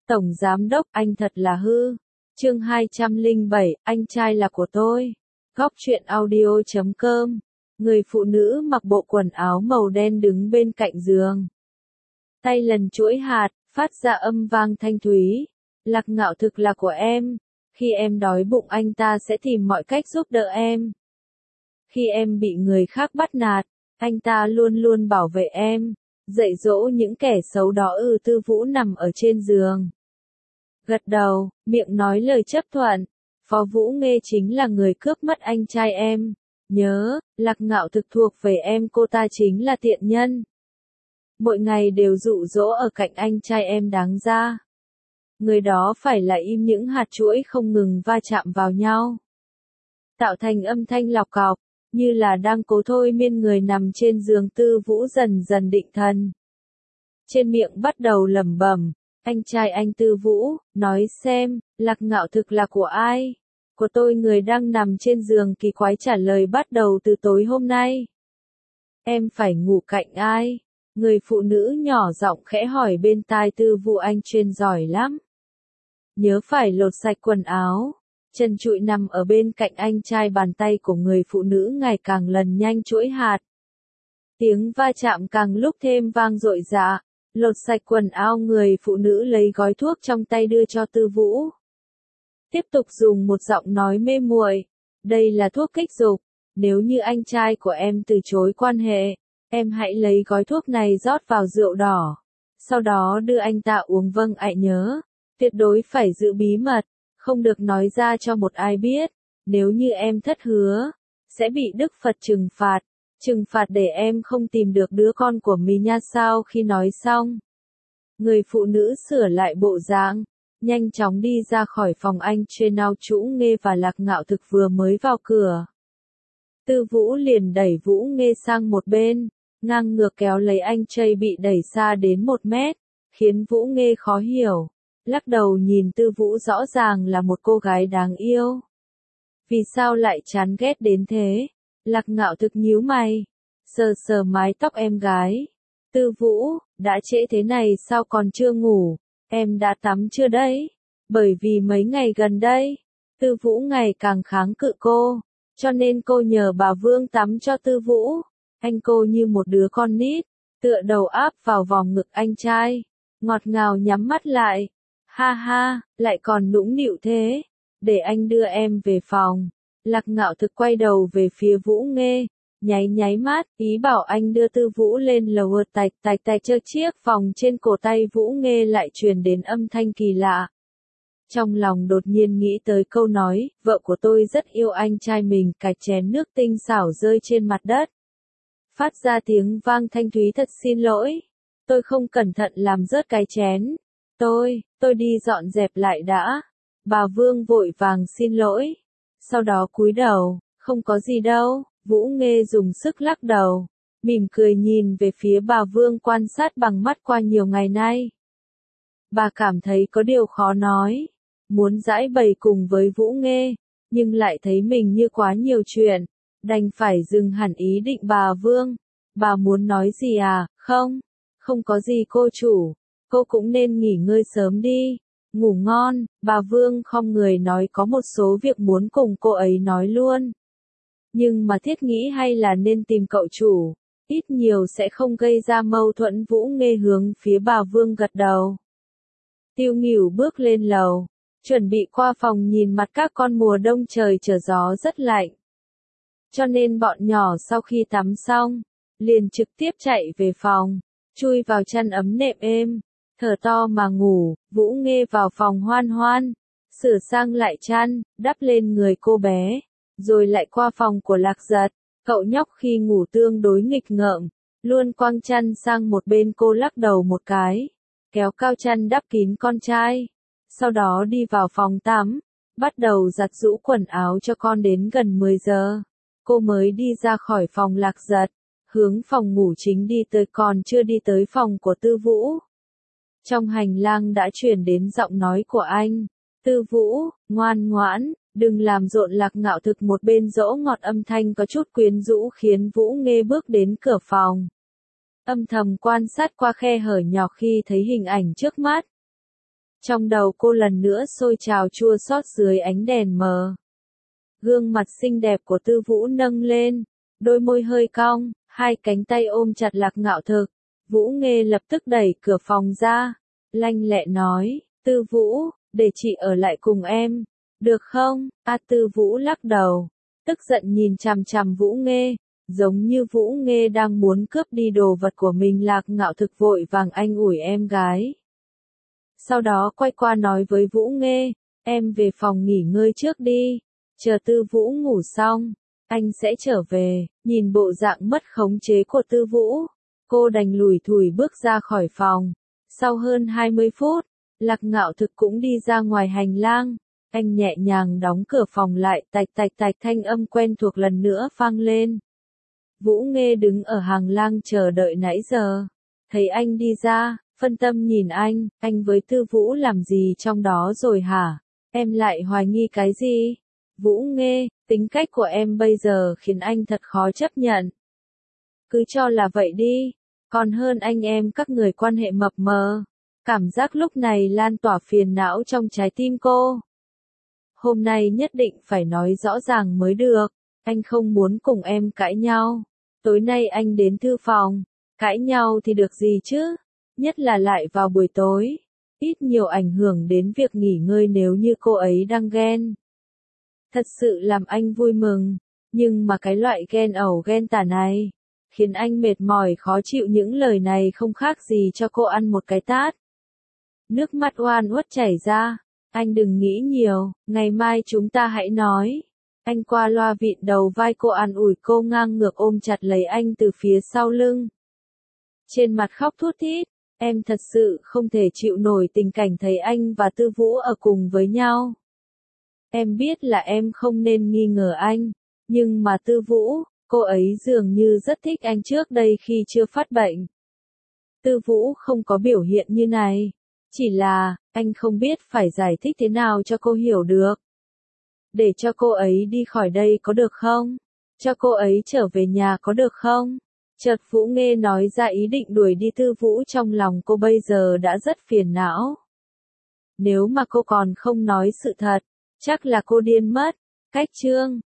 Tổng Giám Đốc, anh thật là hư. Chương 207, anh trai là của tôi. Góc truyện audio.com. Người phụ nữ mặc bộ quần áo màu đen đứng bên cạnh giường. Tay lần chuỗi hạt, phát ra âm vang thanh thúy. Lạc Ngạo thực là của em. Khi em đói bụng anh ta sẽ tìm mọi cách giúp đỡ em. Khi em bị người khác bắt nạt, anh ta luôn luôn bảo vệ em, dạy dỗ những kẻ xấu đó. Tư Vũ nằm ở trên giường, gật đầu, miệng nói lời chấp thuận. Phó Vũ Nghê chính là người cướp mất anh trai em. Nhớ, Lạc Ngạo thực thuộc về em, cô ta chính là tiện nhân. Mỗi ngày đều dụ dỗ ở cạnh anh trai em đáng ra. Người đó phải là im những hạt chuỗi không ngừng va chạm vào nhau, tạo thành âm thanh lọc cọc, như là đang cố thôi miên người nằm trên giường. Tư Vũ dần dần định thần. Trên miệng bắt đầu lẩm bẩm, anh trai anh. Tư Vũ, nói xem, Lạc Ngạo thực là của ai? Của tôi. Người đang nằm trên giường kỳ quái trả lời, bắt đầu từ tối hôm nay. Em phải ngủ cạnh ai? Người phụ nữ nhỏ giọng khẽ hỏi bên tai Tư Vũ. Anh chuyên giỏi lắm. Nhớ phải lột sạch quần áo. Trần trụi nằm ở bên cạnh anh trai. Bàn tay của người phụ nữ ngày càng lần nhanh chuỗi hạt. Tiếng va chạm càng lúc thêm vang dội dã. Lột sạch quần áo, người phụ nữ lấy gói thuốc trong tay đưa cho Tư Vũ. Tiếp tục dùng một giọng nói mê muội, đây là thuốc kích dục. Nếu như anh trai của em từ chối quan hệ, em hãy lấy gói thuốc này rót vào rượu đỏ. Sau đó đưa anh ta uống. Vâng ạ. Nhớ, tuyệt đối phải giữ bí mật, không được nói ra cho một ai biết. Nếu như em thất hứa, sẽ bị Đức Phật trừng phạt. Trừng phạt để em không tìm được đứa con của mình nha. Sau khi nói xong, người phụ nữ sửa lại bộ dáng, nhanh chóng đi ra khỏi phòng. Anh Trê Nao Chũ Nghê và Lạc Ngạo thực vừa mới vào cửa, Tư Vũ liền đẩy Vũ Nghê sang một bên, ngang ngược kéo lấy anh Trây bị đẩy xa đến 1 mét, khiến Vũ Nghê khó hiểu, lắc đầu nhìn Tư Vũ. Rõ ràng là một cô gái đáng yêu, vì sao lại chán ghét đến thế? Lạc Ngạo thực nhíu mày, sờ sờ mái tóc em gái. Tư Vũ, đã trễ thế này sao còn chưa ngủ? Em đã tắm chưa đấy? Bởi vì mấy ngày gần đây, Tư Vũ ngày càng kháng cự cô, cho nên cô nhờ bà Vương tắm cho Tư Vũ. Anh cô như một đứa con nít, tựa đầu áp vào vòng ngực anh trai, ngọt ngào nhắm mắt lại. Ha ha, lại còn nũng nịu thế. Để anh đưa em về phòng. Lạc Ngạo thực quay đầu về phía Vũ Nghê, nháy nháy mắt, ý bảo anh đưa Tư Vũ lên lầu. Tạch tạch tạch. Chơ chiếc vòng trên cổ tay Vũ Nghê lại truyền đến âm thanh kỳ lạ. Trong lòng đột nhiên nghĩ tới câu nói, vợ của tôi rất yêu anh trai mình. Cái chén nước tinh xảo rơi trên mặt đất, phát ra tiếng vang thanh thúy. Thật xin lỗi, tôi không cẩn thận làm rớt cái chén. Tôi đi dọn dẹp lại đã. Bà Vương vội vàng xin lỗi, sau đó cúi đầu, không có gì đâu. Vũ Nghê dùng sức lắc đầu, mỉm cười nhìn về phía bà Vương quan sát bằng mắt qua nhiều ngày nay. Bà cảm thấy có điều khó nói, muốn giãi bày cùng với Vũ Nghê, nhưng lại thấy mình như quá nhiều chuyện, đành phải dừng hẳn ý định. Bà Vương, bà muốn nói gì à? Không có gì cô chủ, cô cũng nên nghỉ ngơi sớm đi. Ngủ ngon. Bà Vương khom người nói có một số việc muốn cùng cô ấy nói luôn. Nhưng mà thiết nghĩ hay là nên tìm cậu chủ, ít nhiều sẽ không gây ra mâu thuẫn. Vũ Nghê hướng phía bà Vương gật đầu. Tiêu Nghỉu bước lên lầu, chuẩn bị qua phòng nhìn mặt các con. Mùa đông trời trở gió rất lạnh, cho nên bọn nhỏ sau khi tắm xong, liền trực tiếp chạy về phòng, chui vào chăn ấm nệm êm, thở to mà ngủ. Vũ Nghê vào phòng Hoan Hoan, sửa sang lại chăn, đắp lên người cô bé, rồi lại qua phòng của Lạc Giật. Cậu nhóc khi ngủ tương đối nghịch ngợm, luôn quăng chăn sang một bên. Cô lắc đầu một cái, kéo cao chăn đắp kín con trai, sau đó đi vào phòng tắm, bắt đầu giặt giũ quần áo cho con. Đến gần 10 giờ, cô mới đi ra khỏi phòng Lạc Giật, hướng phòng ngủ chính đi tới. Còn chưa đi tới phòng của Tư Vũ, trong hành lang đã truyền đến giọng nói của anh. Tư Vũ, ngoan ngoãn, đừng làm rộn. Lạc Ngạo thực một bên dỗ ngọt, âm thanh có chút quyến rũ, khiến Vũ Nghê bước đến cửa phòng, âm thầm quan sát qua khe hở nhỏ khi thấy hình ảnh trước mắt. Trong đầu cô lần nữa sôi trào chua xót dưới ánh đèn mờ. Gương mặt xinh đẹp của Tư Vũ nâng lên, đôi môi hơi cong, hai cánh tay ôm chặt Lạc Ngạo Thực. Vũ Nghê lập tức đẩy cửa phòng ra, lanh lẹ nói, Tư Vũ, để chị ở lại cùng em, được không? Tư Vũ lắc đầu, tức giận nhìn chằm chằm Vũ Nghê, giống như Vũ Nghê đang muốn cướp đi đồ vật của mình. Lạc Ngạo Thực vội vàng an ủi em gái. Sau đó quay qua nói với Vũ Nghê, em về phòng nghỉ ngơi trước đi, chờ Tư Vũ ngủ xong, anh sẽ trở về. Nhìn bộ dạng mất khống chế của Tư Vũ, cô đành lủi thủi bước ra khỏi phòng. Sau hơn 20 phút, Lạc Ngạo Thực cũng đi ra ngoài hành lang, anh nhẹ nhàng đóng cửa phòng lại, tạch tạch tạch thanh âm quen thuộc lần nữa vang lên. Vũ Nghê đứng ở hàng lang chờ đợi nãy giờ, thấy anh đi ra, phân tâm nhìn anh với Tư Vũ làm gì trong đó rồi hả? Em lại hoài nghi cái gì? Vũ Nghê, tính cách của em bây giờ khiến anh thật khó chấp nhận. Cứ cho là vậy đi, còn hơn anh em các người quan hệ mập mờ. Cảm giác lúc này lan tỏa phiền não trong trái tim cô. Hôm nay nhất định phải nói rõ ràng mới được, anh không muốn cùng em cãi nhau. Tối nay anh đến thư phòng, cãi nhau thì được gì chứ? Nhất là lại vào buổi tối, ít nhiều ảnh hưởng đến việc nghỉ ngơi nếu như cô ấy đang ghen. Thật sự làm anh vui mừng, nhưng mà cái loại ghen ẩu ghen tả này, khiến anh mệt mỏi khó chịu. Những lời này không khác gì cho cô ăn một cái tát. Nước mắt oan uất chảy ra, anh đừng nghĩ nhiều, ngày mai chúng ta hãy nói. Anh qua loa vịn đầu vai cô an ủi cô, ngang ngược ôm chặt lấy anh từ phía sau lưng. Trên mặt khóc thút thít, em thật sự không thể chịu nổi tình cảnh thấy anh và Tư Vũ ở cùng với nhau. Em biết là em không nên nghi ngờ anh, nhưng mà Tư Vũ, cô ấy dường như rất thích anh trước đây khi chưa phát bệnh. Tư Vũ không có biểu hiện như này, chỉ là, anh không biết phải giải thích thế nào cho cô hiểu được. Để cho cô ấy đi khỏi đây có được không? Cho cô ấy trở về nhà có được không? Chợt Vũ Nghê nói ra ý định đuổi đi Tư Vũ, trong lòng cô bây giờ đã rất phiền não. Nếu mà cô còn không nói sự thật, chắc là cô điên mất. Cách chương